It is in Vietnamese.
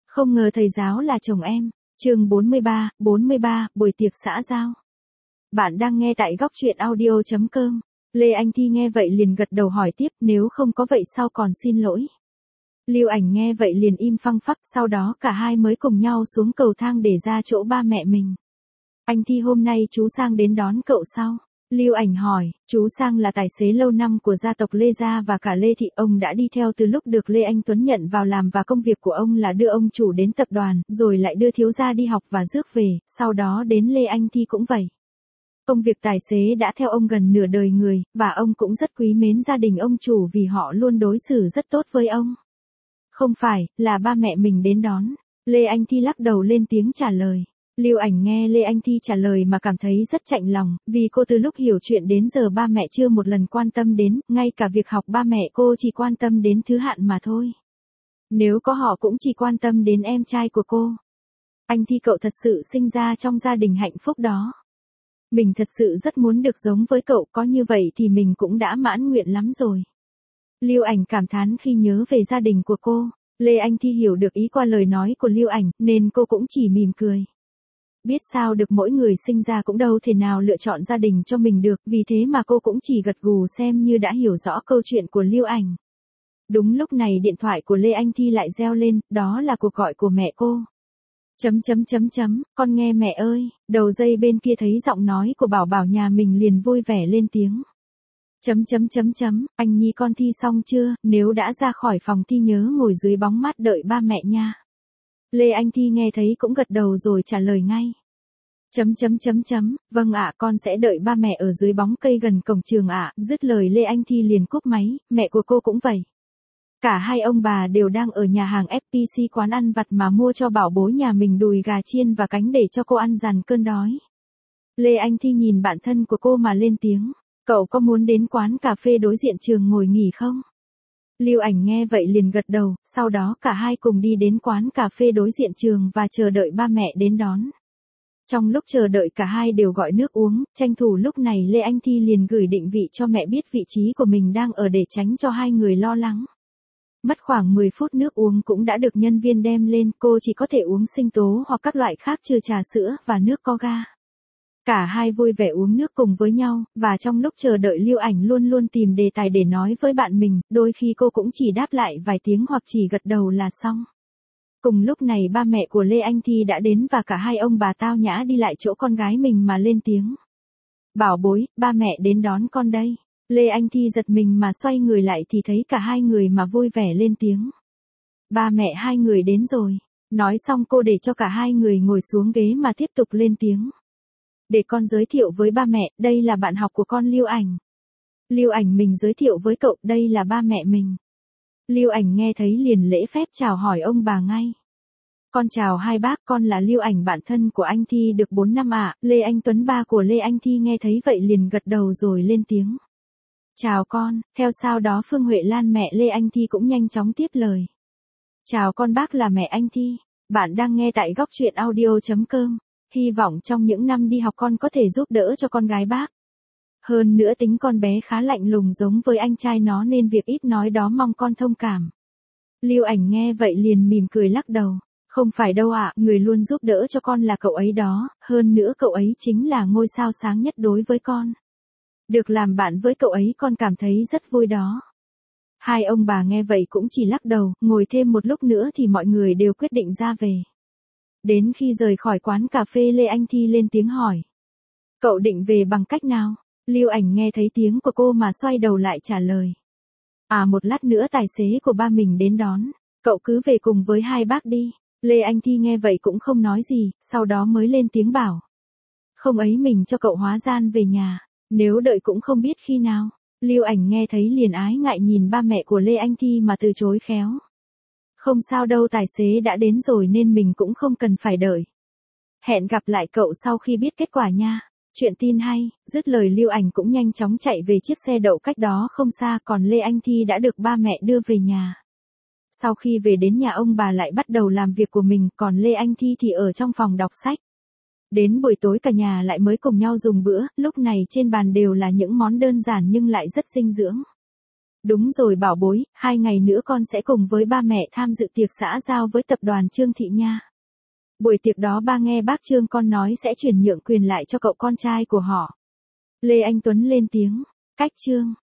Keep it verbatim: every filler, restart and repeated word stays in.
Không ngờ thầy giáo là chồng em. Chương bốn mươi ba, bốn mươi ba, buổi tiệc xã giao. Bạn đang nghe tại góc truyện audio chấm com. Lê Anh Thi nghe vậy liền gật đầu hỏi tiếp, nếu không có vậy sau còn xin lỗi. Lưu Ảnh nghe vậy liền im phăng phắc, sau đó cả hai mới cùng nhau xuống cầu thang để ra chỗ ba mẹ mình. Anh Thi, hôm nay chú Sang đến đón cậu sao? Lưu Ảnh hỏi. Chú Sang là tài xế lâu năm của gia tộc Lê Gia và cả Lê Thị, ông đã đi theo từ lúc được Lê Anh Tuấn nhận vào làm và công việc của ông là đưa ông chủ đến tập đoàn, rồi lại đưa thiếu gia đi học và rước về, sau đó đến Lê Anh Thi cũng vậy. Công việc tài xế đã theo ông gần nửa đời người, và ông cũng rất quý mến gia đình ông chủ vì họ luôn đối xử rất tốt với ông. Không phải, là ba mẹ mình đến đón. Lê Anh Thi lắc đầu lên tiếng trả lời. Lưu Ảnh nghe Lê Anh Thi trả lời mà cảm thấy rất chạnh lòng, vì cô từ lúc hiểu chuyện đến giờ ba mẹ chưa một lần quan tâm đến, ngay cả việc học ba mẹ cô chỉ quan tâm đến thứ hạn mà thôi. Nếu có họ cũng chỉ quan tâm đến em trai của cô. Anh Thi, cậu thật sự sinh ra trong gia đình hạnh phúc đó. Mình thật sự rất muốn được giống với cậu, có như vậy thì mình cũng đã mãn nguyện lắm rồi. Lưu Ảnh cảm thán khi nhớ về gia đình của cô. Lê Anh Thi hiểu được ý qua lời nói của Lưu Ảnh, nên cô cũng chỉ mỉm cười. Biết sao được, mỗi người sinh ra cũng đâu thể nào lựa chọn gia đình cho mình được, vì thế mà cô cũng chỉ gật gù xem như đã hiểu rõ câu chuyện của Lưu Ảnh. Đúng lúc này điện thoại của Lê Anh Thi lại reo lên, đó là cuộc gọi của mẹ cô. Chấm chấm chấm chấm, con nghe mẹ ơi. Đầu dây bên kia thấy giọng nói của Bảo Bảo nhà mình liền vui vẻ lên tiếng. Chấm chấm chấm chấm, anh Nhi con thi xong chưa, nếu đã ra khỏi phòng thi nhớ ngồi dưới bóng mát đợi ba mẹ nha. Lê Anh Thi nghe thấy cũng gật đầu rồi trả lời ngay. Chấm chấm chấm chấm, vâng ạ, con sẽ đợi ba mẹ ở dưới bóng cây gần cổng trường ạ. Dứt lời Lê Anh Thi liền cúp máy, mẹ của cô cũng vậy. Cả hai ông bà đều đang ở nhà hàng ép pê xê quán ăn vặt mà mua cho bảo bối nhà mình đùi gà chiên và cánh để cho cô ăn dằn cơn đói. Lê Anh Thi nhìn bạn thân của cô mà lên tiếng, cậu có muốn đến quán cà phê đối diện trường ngồi nghỉ không? Lưu Ảnh nghe vậy liền gật đầu, sau đó cả hai cùng đi đến quán cà phê đối diện trường và chờ đợi ba mẹ đến đón. Trong lúc chờ đợi cả hai đều gọi nước uống, tranh thủ lúc này Lê Anh Thi liền gửi định vị cho mẹ biết vị trí của mình đang ở để tránh cho hai người lo lắng. Mất khoảng mười phút nước uống cũng đã được nhân viên đem lên, cô chỉ có thể uống sinh tố hoặc các loại khác trừ trà sữa và nước có ga. Cả hai vui vẻ uống nước cùng với nhau, và trong lúc chờ đợi Lưu Ảnh luôn luôn tìm đề tài để nói với bạn mình, đôi khi cô cũng chỉ đáp lại vài tiếng hoặc chỉ gật đầu là xong. Cùng lúc này ba mẹ của Lê Anh Thi đã đến và cả hai ông bà tao nhã đi lại chỗ con gái mình mà lên tiếng. Bảo bối, ba mẹ đến đón con đây. Lê Anh Thi giật mình mà xoay người lại thì thấy cả hai người mà vui vẻ lên tiếng. Ba mẹ hai người đến rồi. Nói xong cô để cho cả hai người ngồi xuống ghế mà tiếp tục lên tiếng. Để con giới thiệu với ba mẹ, đây là bạn học của con Lưu Ảnh. Lưu Ảnh mình giới thiệu với cậu, đây là ba mẹ mình. Lưu Ảnh nghe thấy liền lễ phép chào hỏi ông bà ngay. Con chào hai bác, con là Lưu Ảnh, bạn thân của anh Thi được bốn năm ạ. Lê Anh Tuấn, ba của Lê Anh Thi nghe thấy vậy liền gật đầu rồi lên tiếng. Chào con. Theo sau đó Phương Huệ Lan mẹ Lê Anh Thi cũng nhanh chóng tiếp lời. Chào con, bác là mẹ anh Thi. Bạn đang nghe tại góc truyện audio chấm com. Hy vọng trong những năm đi học con có thể giúp đỡ cho con gái bác. Hơn nữa tính con bé khá lạnh lùng giống với anh trai nó nên việc ít nói đó mong con thông cảm. Lưu Ảnh nghe vậy liền mỉm cười lắc đầu. Không phải đâu ạ, người luôn giúp đỡ cho con là cậu ấy đó, hơn nữa cậu ấy chính là ngôi sao sáng nhất đối với con. Được làm bạn với cậu ấy con cảm thấy rất vui đó. Hai ông bà nghe vậy cũng chỉ lắc đầu, ngồi thêm một lúc nữa thì mọi người đều quyết định ra về. Đến khi rời khỏi quán cà phê Lê Anh Thi lên tiếng hỏi. Cậu định về bằng cách nào? Lưu Ảnh nghe thấy tiếng của cô mà xoay đầu lại trả lời. À, một lát nữa tài xế của ba mình đến đón. Cậu cứ về cùng với hai bác đi. Lê Anh Thi nghe vậy cũng không nói gì, sau đó mới lên tiếng bảo. Không ấy mình cho cậu hóa gian về nhà. Nếu đợi cũng không biết khi nào. Lưu Ảnh nghe thấy liền ái ngại nhìn ba mẹ của Lê Anh Thi mà từ chối khéo. Không sao đâu, tài xế đã đến rồi nên mình cũng không cần phải đợi. Hẹn gặp lại cậu sau khi biết kết quả nha. Chuyện tin hay. Dứt lời Lưu Ảnh cũng nhanh chóng chạy về chiếc xe đậu cách đó không xa, còn Lê Anh Thi đã được ba mẹ đưa về nhà. Sau khi về đến nhà ông bà lại bắt đầu làm việc của mình, còn Lê Anh Thi thì ở trong phòng đọc sách. Đến buổi tối cả nhà lại mới cùng nhau dùng bữa, lúc này trên bàn đều là những món đơn giản nhưng lại rất dinh dưỡng. Đúng rồi bảo bối, hai ngày nữa con sẽ cùng với ba mẹ tham dự tiệc xã giao với tập đoàn Trương Thị nha. Buổi tiệc đó ba nghe bác Trương con nói sẽ chuyển nhượng quyền lại cho cậu con trai của họ. Lê Anh Tuấn lên tiếng, cách Trương.